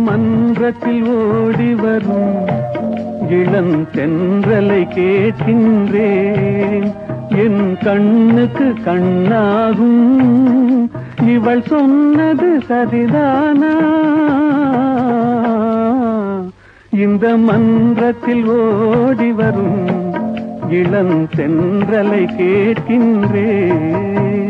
மன்றத்தில் ஓடி வரும் இளம் தென்றலை கேட்கின்றேன். என் கண்ணுக்கு கண்ணாகும் இவள் சொன்னது சரிதானா? இந்த மன்றத்தில் ஓடி வரும் இளம் தென்றலை கேட்கின்றேன்.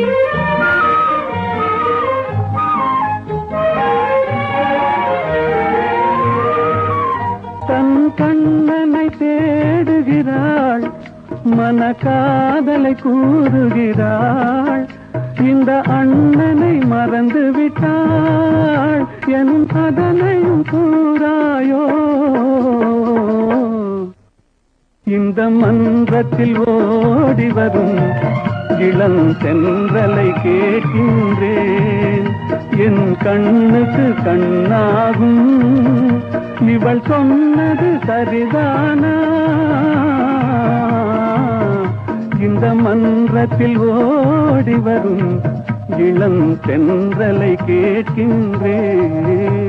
தன் கண்ணனை தேடுகிறாள், மனக்காதலை கூறுகிறாள். இந்த அண்ணனை மறந்து விட்டாள், என் அதனையும் கூறாயோ? இந்த மன்றத்தில் ஓடி வரும் இளம் தென்றலை கேட்கின்றேன். என் கண்ணுக்கு கண்ணாகும் இவள் சொன்னது சரிதானா? இந்த மன்றத்தில் ஓடி வரும் இளம் தென்றலை கேட்கின்றேன்.